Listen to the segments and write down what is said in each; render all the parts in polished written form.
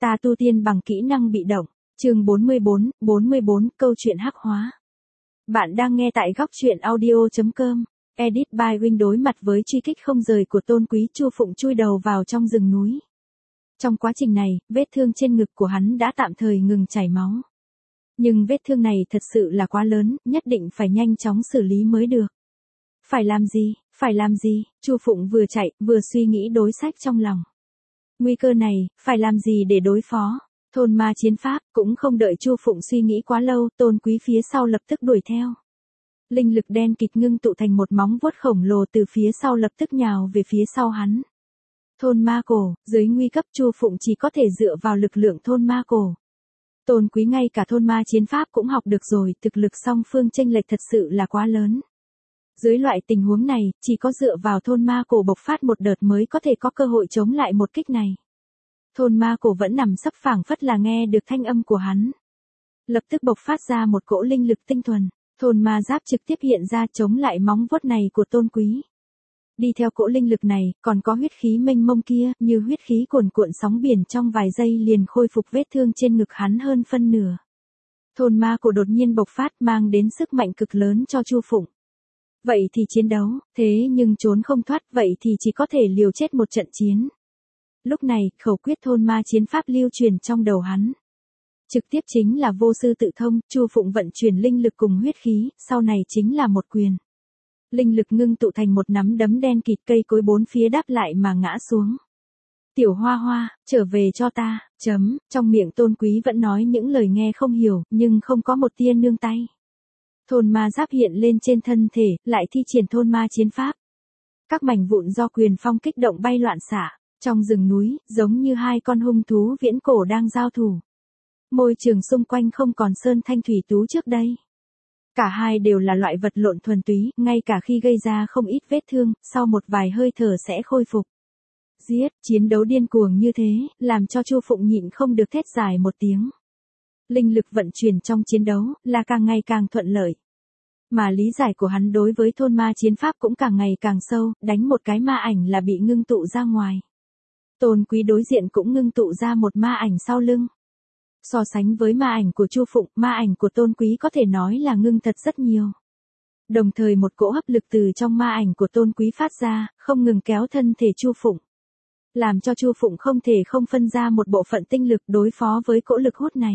Ta tu tiên bằng kỹ năng bị động, chương 44 câu chuyện hắc hóa. Bạn đang nghe tại góc truyện audio.com, edit by Win. Đối mặt với truy kích không rời của Tôn Quý, Chu Phụng chui đầu vào trong rừng núi. Trong quá trình này, vết thương trên ngực của hắn đã tạm thời ngừng chảy máu. Nhưng vết thương này thật sự là quá lớn, nhất định phải nhanh chóng xử lý mới được. Phải làm gì, Chu Phụng vừa chạy, vừa suy nghĩ đối sách trong lòng. Nguy cơ này, phải làm gì để đối phó? Thôn ma chiến pháp, cũng không đợi Chu Phụng suy nghĩ quá lâu, Tôn Quý phía sau lập tức đuổi theo. Linh lực đen kịt ngưng tụ thành một móng vuốt khổng lồ từ phía sau lập tức nhào về phía sau hắn. Thôn ma cổ, dưới nguy cấp Chu Phụng chỉ có thể dựa vào lực lượng thôn ma cổ. Tôn Quý ngay cả thôn ma chiến pháp cũng học được rồi, thực lực song phương chênh lệch thật sự là quá lớn. Dưới loại tình huống này, chỉ có dựa vào thôn ma cổ bộc phát một đợt mới có thể có cơ hội chống lại một kích này. Thôn ma cổ vẫn nằm sấp phảng phất là nghe được thanh âm của hắn. Lập tức bộc phát ra một cỗ linh lực tinh thuần, thôn ma giáp trực tiếp hiện ra chống lại móng vuốt này của Tôn Quý. Đi theo cỗ linh lực này, còn có huyết khí mênh mông kia, như huyết khí cuồn cuộn sóng biển trong vài giây liền khôi phục vết thương trên ngực hắn hơn phân nửa. Thôn ma cổ đột nhiên bộc phát mang đến sức mạnh cực lớn cho Chu Phụng. Vậy thì chiến đấu, thế nhưng trốn không thoát, vậy thì chỉ có thể liều chết một trận chiến. Lúc này, khẩu quyết thôn ma chiến pháp lưu truyền trong đầu hắn. Trực tiếp chính là vô sư tự thông, Chu Phụng vận chuyển linh lực cùng huyết khí, sau này chính là một quyền. Linh lực ngưng tụ thành một nắm đấm đen kịt, cây cối bốn phía đáp lại mà ngã xuống. Tiểu Hoa Hoa, trở về cho ta, trong miệng Tôn Quý vẫn nói những lời nghe không hiểu, nhưng không có một tia nương tay. Thôn ma giáp hiện lên trên thân thể, lại thi triển thôn ma chiến pháp. Các mảnh vụn do quyền phong kích động bay loạn xạ, trong rừng núi, giống như hai con hung thú viễn cổ đang giao thủ. Môi trường xung quanh không còn sơn thanh thủy tú trước đây. Cả hai đều là loại vật lộn thuần túy, ngay cả khi gây ra không ít vết thương, sau một vài hơi thở sẽ khôi phục. Giết, chiến đấu điên cuồng như thế, làm cho Chu Phụng nhịn không được thét dài một tiếng. Linh lực vận chuyển trong chiến đấu, là càng ngày càng thuận lợi. Mà lý giải của hắn đối với thôn ma chiến pháp cũng càng ngày càng sâu, đánh một cái ma ảnh là bị ngưng tụ ra ngoài. Tôn Quý đối diện cũng ngưng tụ ra một ma ảnh sau lưng. So sánh với ma ảnh của Chu Phụng, ma ảnh của Tôn Quý có thể nói là ngưng thật rất nhiều. Đồng thời một cỗ hấp lực từ trong ma ảnh của Tôn Quý phát ra, không ngừng kéo thân thể Chu Phụng. Làm cho Chu Phụng không thể không phân ra một bộ phận tinh lực đối phó với cỗ lực hút này.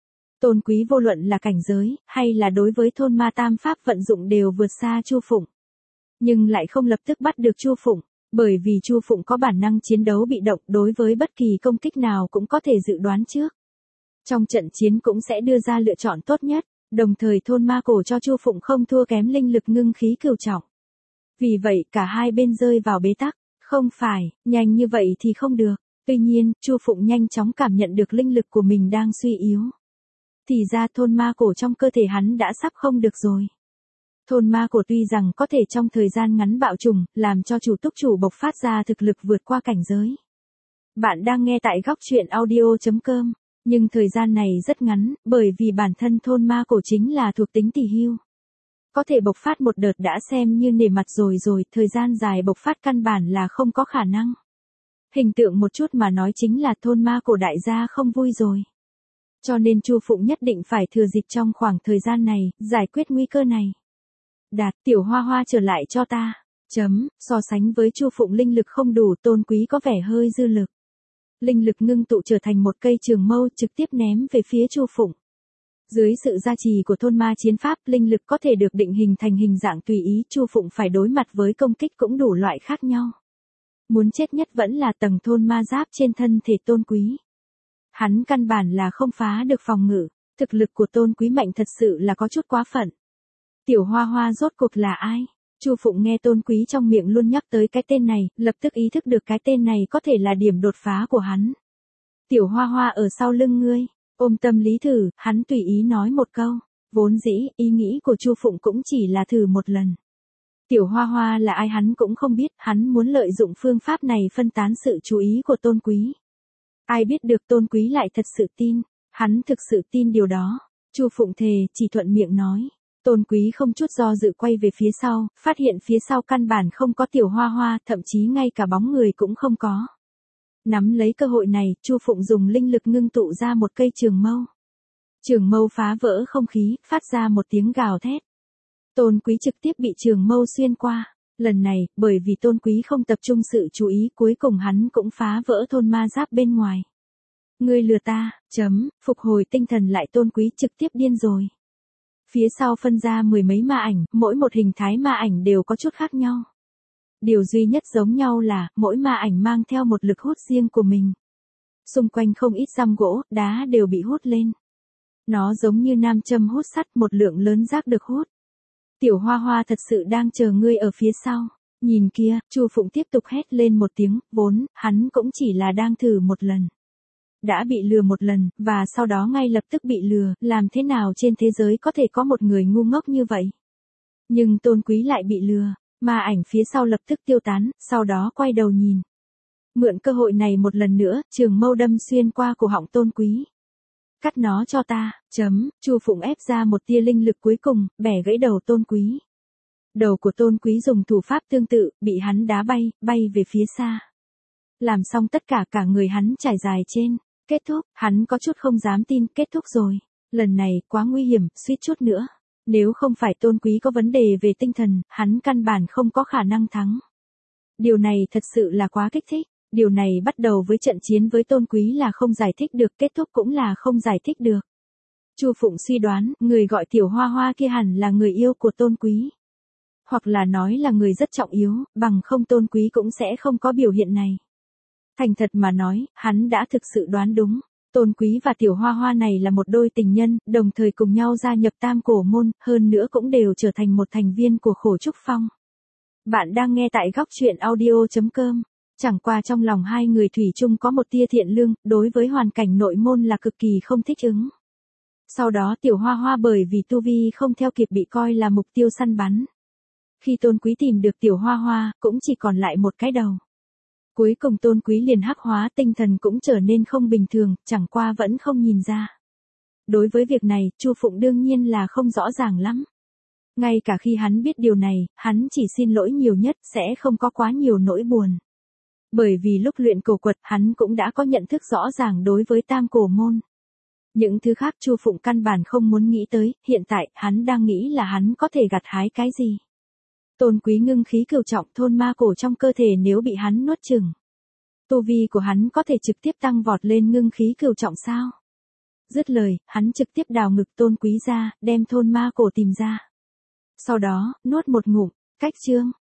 Tôn Quý vô luận là cảnh giới, hay là đối với thôn ma tam pháp vận dụng đều vượt xa Chu Phụng. Nhưng lại không lập tức bắt được Chu Phụng, bởi vì Chu Phụng có bản năng chiến đấu bị động, đối với bất kỳ công kích nào cũng có thể dự đoán trước. Trong trận chiến cũng sẽ đưa ra lựa chọn tốt nhất, đồng thời thôn ma cổ cho Chu Phụng không thua kém linh lực ngưng khí cửu trọng. Vì vậy cả hai bên rơi vào bế tắc, không phải, nhanh như vậy thì không được. Tuy nhiên, Chu Phụng nhanh chóng cảm nhận được linh lực của mình đang suy yếu. Thì ra thôn ma cổ trong cơ thể hắn đã sắp không được rồi. Thôn ma cổ tuy rằng có thể trong thời gian ngắn bạo trùng, làm cho chủ túc chủ bộc phát ra thực lực vượt qua cảnh giới. Bạn đang nghe tại góc truyện audio.com, nhưng thời gian này rất ngắn, bởi vì bản thân thôn ma cổ chính là thuộc tính tỳ hưu. Có thể bộc phát một đợt đã xem như nể mặt rồi, thời gian dài bộc phát căn bản là không có khả năng. Hình tượng một chút mà nói chính là thôn ma cổ đại gia không vui rồi. Cho nên Chu Phụng nhất định phải thừa dịp trong khoảng thời gian này, giải quyết nguy cơ này. Đạt, Tiểu Hoa Hoa trở lại cho ta. So sánh với Chu Phụng linh lực không đủ, Tôn Quý có vẻ hơi dư lực. Linh lực ngưng tụ trở thành một cây trường mâu trực tiếp ném về phía Chu Phụng. Dưới sự gia trì của thôn ma chiến pháp, linh lực có thể được định hình thành hình dạng tùy ý, Chu Phụng phải đối mặt với công kích cũng đủ loại khác nhau. Muốn chết nhất vẫn là tầng thôn ma giáp trên thân thể Tôn Quý. Hắn căn bản là không phá được phòng ngự, thực lực của Tôn Quý mạnh thật sự là có chút quá phận. Tiểu Hoa Hoa rốt cuộc là ai? Chu Phụng nghe Tôn Quý trong miệng luôn nhắc tới cái tên này, lập tức ý thức được cái tên này có thể là điểm đột phá của hắn. Tiểu Hoa Hoa ở sau lưng ngươi, ôm tâm lý thử, hắn tùy ý nói một câu. Vốn dĩ, ý nghĩ của Chu Phụng cũng chỉ là thử một lần. Tiểu Hoa Hoa là ai hắn cũng không biết, hắn muốn lợi dụng phương pháp này phân tán sự chú ý của Tôn Quý. Ai biết được Tôn Quý lại thật sự tin, hắn thực sự tin điều đó. Chu Phụng thề, chỉ thuận miệng nói. Tôn Quý không chút do dự quay về phía sau, phát hiện phía sau căn bản không có Tiểu Hoa Hoa, thậm chí ngay cả bóng người cũng không có. Nắm lấy cơ hội này, Chu Phụng dùng linh lực ngưng tụ ra một cây trường mâu. Trường mâu phá vỡ không khí, phát ra một tiếng gào thét. Tôn Quý trực tiếp bị trường mâu xuyên qua. Lần này, bởi vì Tôn Quý không tập trung sự chú ý, cuối cùng hắn cũng phá vỡ thôn ma giáp bên ngoài. Ngươi lừa ta, phục hồi tinh thần lại Tôn Quý trực tiếp điên rồi. Phía sau phân ra mười mấy ma ảnh, mỗi một hình thái ma ảnh đều có chút khác nhau. Điều duy nhất giống nhau là, mỗi ma ảnh mang theo một lực hút riêng của mình. Xung quanh không ít răm gỗ, đá đều bị hút lên. Nó giống như nam châm hút sắt, một lượng lớn rác được hút. Tiểu Hoa Hoa thật sự đang chờ ngươi ở phía sau. Nhìn kia, Chu Phụng tiếp tục hét lên một tiếng, vốn, hắn cũng chỉ là đang thử một lần. Đã bị lừa một lần, và sau đó ngay lập tức bị lừa, làm thế nào trên thế giới có thể có một người ngu ngốc như vậy? Nhưng Tôn Quý lại bị lừa, ma ảnh phía sau lập tức tiêu tán, sau đó quay đầu nhìn. Mượn cơ hội này một lần nữa, trường mâu đâm xuyên qua cổ họng Tôn Quý. Cắt nó cho ta, Chu Phụng ép ra một tia linh lực cuối cùng, bẻ gãy đầu Tôn Quý. Đầu của Tôn Quý dùng thủ pháp tương tự, bị hắn đá bay về phía xa. Làm xong tất cả người hắn trải dài trên. Kết thúc, hắn có chút không dám tin, kết thúc rồi. Lần này, quá nguy hiểm, suýt chút nữa. Nếu không phải Tôn Quý có vấn đề về tinh thần, hắn căn bản không có khả năng thắng. Điều này thật sự là quá kích thích. Điều này bắt đầu với trận chiến với Tôn Quý là không giải thích được, kết thúc cũng là không giải thích được. Chu Phụng suy đoán, người gọi Tiểu Hoa Hoa kia hẳn là người yêu của Tôn Quý. Hoặc là nói là người rất trọng yếu, bằng không Tôn Quý cũng sẽ không có biểu hiện này. Thành thật mà nói, hắn đã thực sự đoán đúng. Tôn Quý và Tiểu Hoa Hoa này là một đôi tình nhân, đồng thời cùng nhau gia nhập Tam Cổ Môn, hơn nữa cũng đều trở thành một thành viên của Khổ Trúc Phong. Bạn đang nghe tại góc truyện audio.com. Chẳng qua trong lòng hai người thủy chung có một tia thiện lương, đối với hoàn cảnh nội môn là cực kỳ không thích ứng. Sau đó Tiểu Hoa Hoa bởi vì tu vi không theo kịp bị coi là mục tiêu săn bắn. Khi Tôn Quý tìm được Tiểu Hoa Hoa, cũng chỉ còn lại một cái đầu. Cuối cùng Tôn Quý liền hắc hóa, tinh thần cũng trở nên không bình thường, chẳng qua vẫn không nhìn ra. Đối với việc này, Chu Phụng đương nhiên là không rõ ràng lắm. Ngay cả khi hắn biết điều này, hắn chỉ xin lỗi nhiều nhất, sẽ không có quá nhiều nỗi buồn. Bởi vì lúc luyện cổ quật, hắn cũng đã có nhận thức rõ ràng đối với Tam Cổ Môn. Những thứ khác Chu Phụng căn bản không muốn nghĩ tới, hiện tại, hắn đang nghĩ là hắn có thể gặt hái cái gì. Tôn Quý ngưng khí cửu trọng, thôn ma cổ trong cơ thể nếu bị hắn nuốt chửng. Tu vi của hắn có thể trực tiếp tăng vọt lên ngưng khí cửu trọng sao? Dứt lời, hắn trực tiếp đào ngực Tôn Quý ra, đem thôn ma cổ tìm ra. Sau đó, nuốt một ngụm, cách chương.